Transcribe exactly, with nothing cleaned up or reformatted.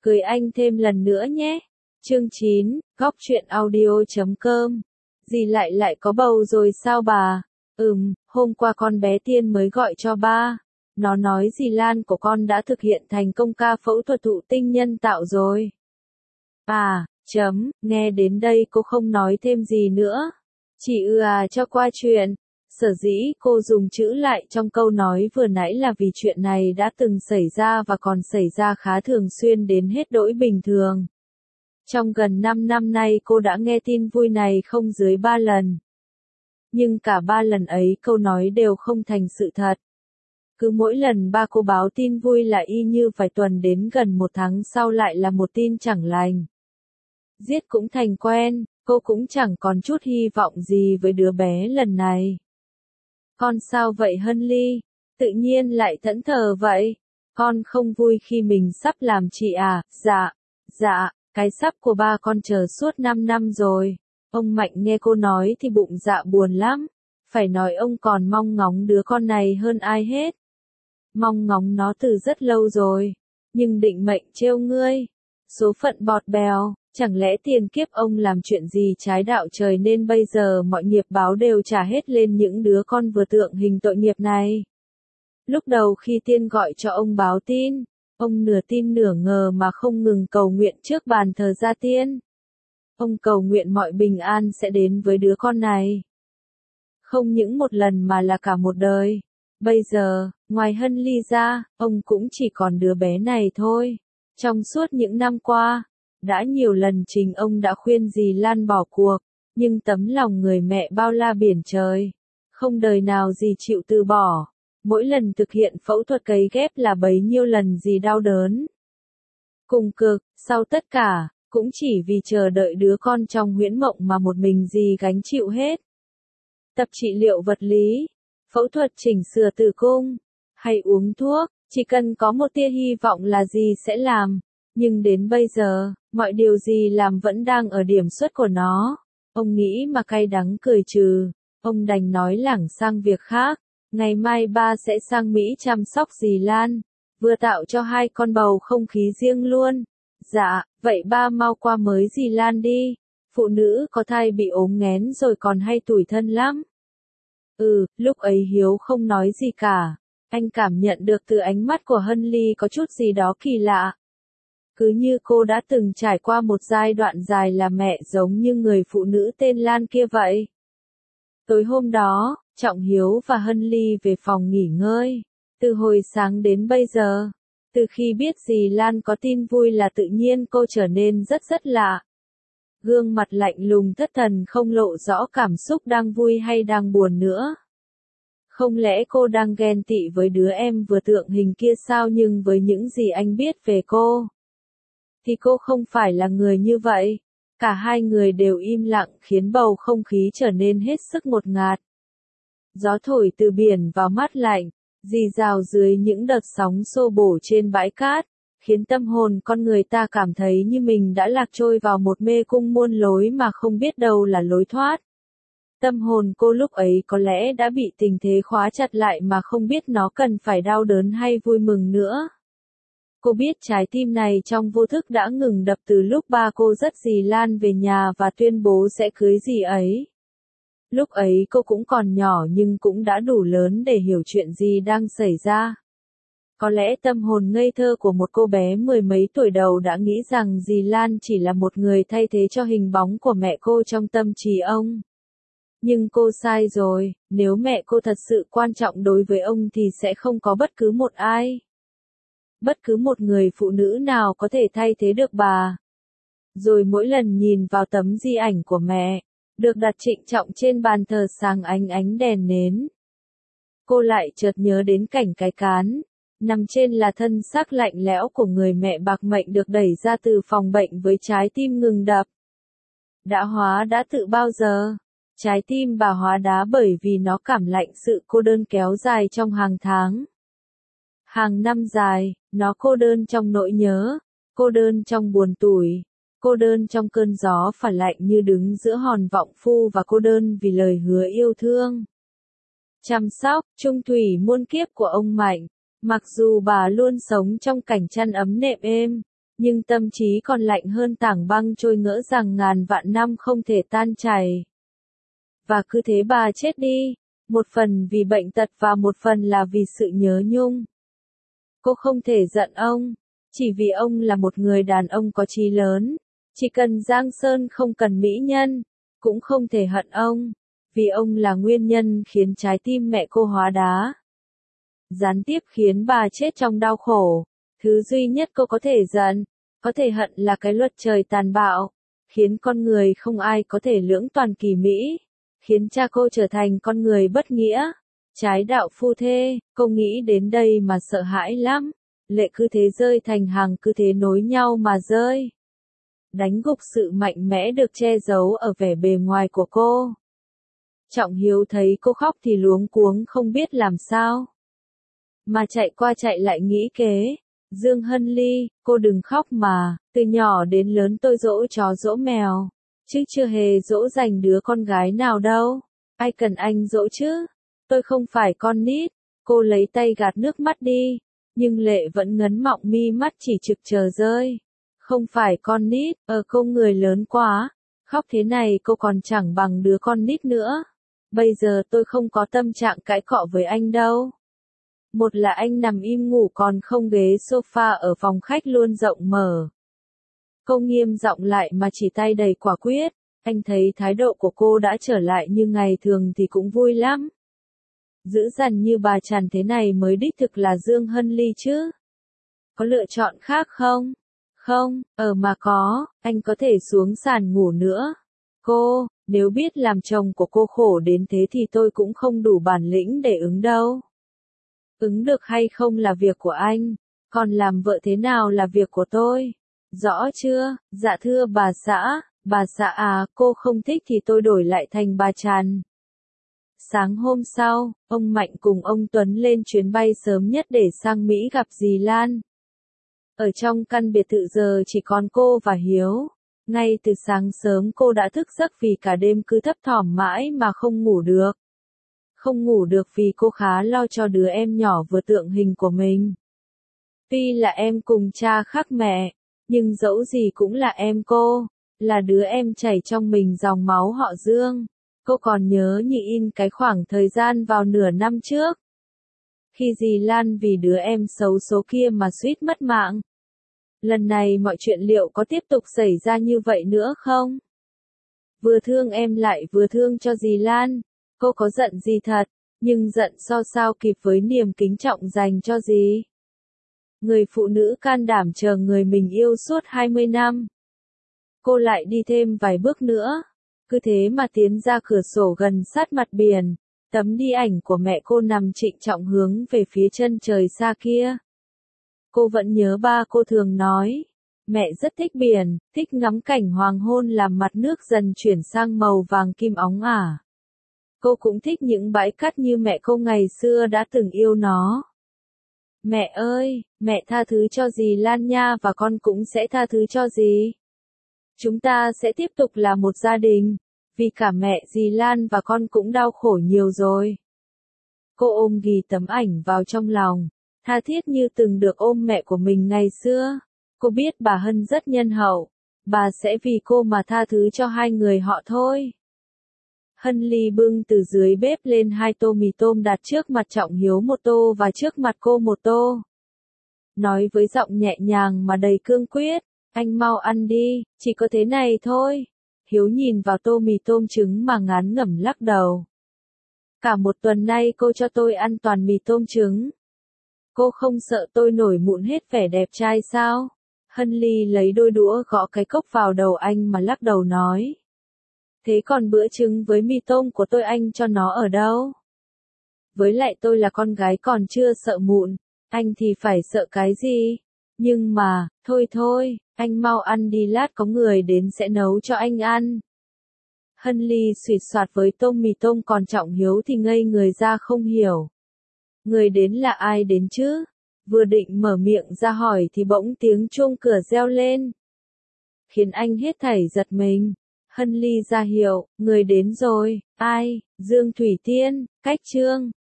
Cười anh thêm lần nữa nhé. Chương chín, góc truyện audio chấm com. Dì lại lại có bầu rồi sao bà? Ừm, hôm qua con bé Tiên mới gọi cho ba. Nó nói dì Lan của con đã thực hiện thành công ca phẫu thuật thụ tinh nhân tạo rồi. À, chấm, nghe đến đây cô không nói thêm gì nữa. Chỉ ư à cho qua chuyện. Sở dĩ cô dùng chữ lại trong câu nói vừa nãy là vì chuyện này đã từng xảy ra và còn xảy ra khá thường xuyên đến hết đỗi bình thường. Trong gần năm năm nay cô đã nghe tin vui này không dưới ba lần. Nhưng cả ba lần ấy câu nói đều không thành sự thật. Cứ mỗi lần ba cô báo tin vui là y như vài tuần đến gần một tháng sau lại là một tin chẳng lành. Giết cũng thành quen, cô cũng chẳng còn chút hy vọng gì với đứa bé lần này. Con sao vậy Hân Ly? Tự nhiên lại thẫn thờ vậy? Con không vui khi mình sắp làm chị à? Dạ, dạ, cái sắp của ba con chờ suốt năm năm rồi. Ông Mạnh nghe cô nói thì bụng dạ buồn lắm. Phải nói ông còn mong ngóng đứa con này hơn ai hết. Mong ngóng nó từ rất lâu rồi. Nhưng định mệnh trêu ngươi. Số phận bọt bèo. Chẳng lẽ tiền kiếp ông làm chuyện gì trái đạo trời nên bây giờ mọi nghiệp báo đều trả hết lên những đứa con vừa tượng hình tội nghiệp này. Lúc đầu khi Tiên gọi cho ông báo tin, ông nửa tin nửa ngờ mà không ngừng cầu nguyện trước bàn thờ gia tiên. Ông cầu nguyện mọi bình an sẽ đến với đứa con này. Không những một lần mà là cả một đời. Bây giờ, ngoài Hân Ly ra, ông cũng chỉ còn đứa bé này thôi. Trong suốt những năm qua, đã nhiều lần chính ông đã khuyên dì Lan bỏ cuộc, nhưng tấm lòng người mẹ bao la biển trời. Không đời nào dì chịu từ bỏ. Mỗi lần thực hiện phẫu thuật cấy ghép là bấy nhiêu lần dì đau đớn. Cùng cực, sau tất cả, cũng chỉ vì chờ đợi đứa con trong huyễn mộng mà một mình dì gánh chịu hết. Tập trị liệu vật lý, phẫu thuật chỉnh sửa tử cung, hay uống thuốc, chỉ cần có một tia hy vọng là dì sẽ làm. Nhưng đến bây giờ, mọi điều gì làm vẫn đang ở điểm xuất của nó. Ông nghĩ mà cay đắng cười trừ. Ông đành nói lảng sang việc khác. Ngày mai ba sẽ sang Mỹ chăm sóc dì Lan. Vừa tạo cho hai con bầu không khí riêng luôn. Dạ, vậy ba mau qua mới dì Lan đi. Phụ nữ có thai bị ốm nghén rồi còn hay tủi thân lắm. Ừ, lúc ấy Hiếu không nói gì cả. Anh cảm nhận được từ ánh mắt của Hân Ly có chút gì đó kỳ lạ. Cứ như cô đã từng trải qua một giai đoạn dài là mẹ giống như người phụ nữ tên Lan kia vậy. Tối hôm đó, Trọng Hiếu và Hân Ly về phòng nghỉ ngơi. Từ hồi sáng đến bây giờ, từ khi biết dì Lan có tin vui là tự nhiên cô trở nên rất rất lạ. Gương mặt lạnh lùng thất thần không lộ rõ cảm xúc đang vui hay đang buồn nữa. Không lẽ cô đang ghen tị với đứa em vừa tượng hình kia sao? Nhưng với những gì anh biết về cô, thì cô không phải là người như vậy. Cả hai người đều im lặng khiến bầu không khí trở nên hết sức ngột ngạt. Gió thổi từ biển vào mát lạnh, rì rào dưới những đợt sóng xô bổ trên bãi cát, khiến tâm hồn con người ta cảm thấy như mình đã lạc trôi vào một mê cung muôn lối mà không biết đâu là lối thoát. Tâm hồn cô lúc ấy có lẽ đã bị tình thế khóa chặt lại mà không biết nó cần phải đau đớn hay vui mừng nữa. Cô biết trái tim này trong vô thức đã ngừng đập từ lúc ba cô dắt dì Lan về nhà và tuyên bố sẽ cưới dì ấy. Lúc ấy cô cũng còn nhỏ nhưng cũng đã đủ lớn để hiểu chuyện gì đang xảy ra. Có lẽ tâm hồn ngây thơ của một cô bé mười mấy tuổi đầu đã nghĩ rằng dì Lan chỉ là một người thay thế cho hình bóng của mẹ cô trong tâm trí ông. Nhưng cô sai rồi, nếu mẹ cô thật sự quan trọng đối với ông thì sẽ không có bất cứ một ai. Bất cứ một người phụ nữ nào có thể thay thế được bà. Rồi mỗi lần nhìn vào tấm di ảnh của mẹ, được đặt trịnh trọng trên bàn thờ sáng ánh ánh đèn nến, cô lại chợt nhớ đến cảnh cái cán, nằm trên là thân xác lạnh lẽo của người mẹ bạc mệnh được đẩy ra từ phòng bệnh với trái tim ngừng đập. Đã hóa đã tự bao giờ? Trái tim bà hóa đá bởi vì nó cảm lạnh sự cô đơn kéo dài trong hàng tháng. Hàng năm dài, nó cô đơn trong nỗi nhớ, cô đơn trong buồn tủi, cô đơn trong cơn gió phả lạnh như đứng giữa hòn vọng phu và cô đơn vì lời hứa yêu thương. Chăm sóc, trung thủy muôn kiếp của ông Mạnh, mặc dù bà luôn sống trong cảnh chăn ấm nệm êm, nhưng tâm trí còn lạnh hơn tảng băng trôi ngỡ rằng ngàn vạn năm không thể tan chảy. Và cứ thế bà chết đi, một phần vì bệnh tật và một phần là vì sự nhớ nhung. Cô không thể giận ông, chỉ vì ông là một người đàn ông có chí lớn, chỉ cần giang sơn không cần mỹ nhân, cũng không thể hận ông, vì ông là nguyên nhân khiến trái tim mẹ cô hóa đá. Gián tiếp khiến bà chết trong đau khổ, thứ duy nhất cô có thể giận, có thể hận là cái luật trời tàn bạo, khiến con người không ai có thể lưỡng toàn kỳ mỹ, khiến cha cô trở thành con người bất nghĩa, trái đạo phu thê. Cô nghĩ đến đây mà sợ hãi lắm, lệ cứ thế rơi thành hàng, cứ thế nối nhau mà rơi. Đánh gục sự mạnh mẽ được che giấu ở vẻ bề ngoài của cô. Trọng Hiếu thấy cô khóc thì luống cuống không biết làm sao. Mà chạy qua chạy lại nghĩ kế, Dương Hân Ly, cô đừng khóc mà, từ nhỏ đến lớn tôi dỗ chó dỗ mèo, chứ chưa hề dỗ dành đứa con gái nào đâu, ai cần anh dỗ chứ, tôi không phải con nít. Cô lấy tay gạt nước mắt đi, nhưng lệ vẫn ngấn mọng mi mắt chỉ trực chờ rơi. Không phải con nít, ờ cô người lớn quá, khóc thế này cô còn chẳng bằng đứa con nít nữa. Bây giờ tôi không có tâm trạng cãi cọ với anh đâu. Một là anh nằm im ngủ còn không, ghế sofa ở phòng khách luôn rộng mở. Cô nghiêm giọng lại mà chỉ tay đầy quả quyết, anh thấy thái độ của cô đã trở lại như ngày thường thì cũng vui lắm. Dữ dằn như bà Trần thế này mới đích thực là Dương Hân Ly chứ. Có lựa chọn khác không? Không, ờ mà có, anh có thể xuống sàn ngủ nữa. Cô, nếu biết làm chồng của cô khổ đến thế thì tôi cũng không đủ bản lĩnh để ứng đâu. Ứng được hay không là việc của anh, còn làm vợ thế nào là việc của tôi. Rõ chưa? Dạ thưa bà xã, bà xã à, cô không thích thì tôi đổi lại thành bà Trần. Sáng hôm sau, ông Mạnh cùng ông Tuấn lên chuyến bay sớm nhất để sang Mỹ gặp dì Lan. Ở trong căn biệt thự giờ chỉ còn cô và Hiếu. Ngay từ sáng sớm cô đã thức giấc vì cả đêm cứ thấp thỏm mãi mà không ngủ được. Không ngủ được vì cô khá lo cho đứa em nhỏ vừa tượng hình của mình. Tuy là em cùng cha khác mẹ, nhưng dẫu gì cũng là em cô, là đứa em chảy trong mình dòng máu họ Dương. Cô còn nhớ như in cái khoảng thời gian vào nửa năm trước, khi dì Lan vì đứa em xấu số kia mà suýt mất mạng. Lần này mọi chuyện liệu có tiếp tục xảy ra như vậy nữa không? Vừa thương em lại vừa thương cho dì Lan, cô có giận gì thật, nhưng giận so sao kịp với niềm kính trọng dành cho dì. Người phụ nữ can đảm chờ người mình yêu suốt hai mươi năm. Cô lại đi thêm vài bước nữa, cứ thế mà tiến ra cửa sổ gần sát mặt biển, tấm đi ảnh của mẹ cô nằm trịnh trọng hướng về phía chân trời xa kia. Cô vẫn nhớ ba cô thường nói, mẹ rất thích biển, thích ngắm cảnh hoàng hôn làm mặt nước dần chuyển sang màu vàng kim óng ả. Cô cũng thích những bãi cát như mẹ cô ngày xưa đã từng yêu nó. Mẹ ơi, mẹ tha thứ cho dì Lan nha, và con cũng sẽ tha thứ cho dì. Chúng ta sẽ tiếp tục là một gia đình, vì cả mẹ dì Lan và con cũng đau khổ nhiều rồi. Cô ôm ghì tấm ảnh vào trong lòng, tha thiết như từng được ôm mẹ của mình ngày xưa. Cô biết bà Hân rất nhân hậu, bà sẽ vì cô mà tha thứ cho hai người họ thôi. Hân Ly bưng từ dưới bếp lên hai tô mì tôm đặt trước mặt Trọng Hiếu một tô và trước mặt cô một tô. Nói với giọng nhẹ nhàng mà đầy cương quyết, anh mau ăn đi, chỉ có thế này thôi. Hiếu nhìn vào tô mì tôm trứng mà ngán ngẩm lắc đầu. Cả một tuần nay cô cho tôi ăn toàn mì tôm trứng. Cô không sợ tôi nổi mụn hết vẻ đẹp trai sao? Hân Ly lấy đôi đũa gõ cái cốc vào đầu anh mà lắc đầu nói. Thế còn bữa trứng với mì tôm của tôi anh cho nó ở đâu? Với lại tôi là con gái còn chưa sợ mụn, anh thì phải sợ cái gì? Nhưng mà, thôi thôi, anh mau ăn đi, lát có người đến sẽ nấu cho anh ăn. Hân Ly suýt soạt với tôm mì tôm, còn Trọng Hiếu thì ngây người ra không hiểu. Người đến là ai đến chứ? Vừa định mở miệng ra hỏi thì bỗng tiếng chuông cửa reo lên, khiến anh hết thảy giật mình. Hân Ly ra hiệu, người đến rồi. Ai? Dương Thủy Tiên, Cách Trương.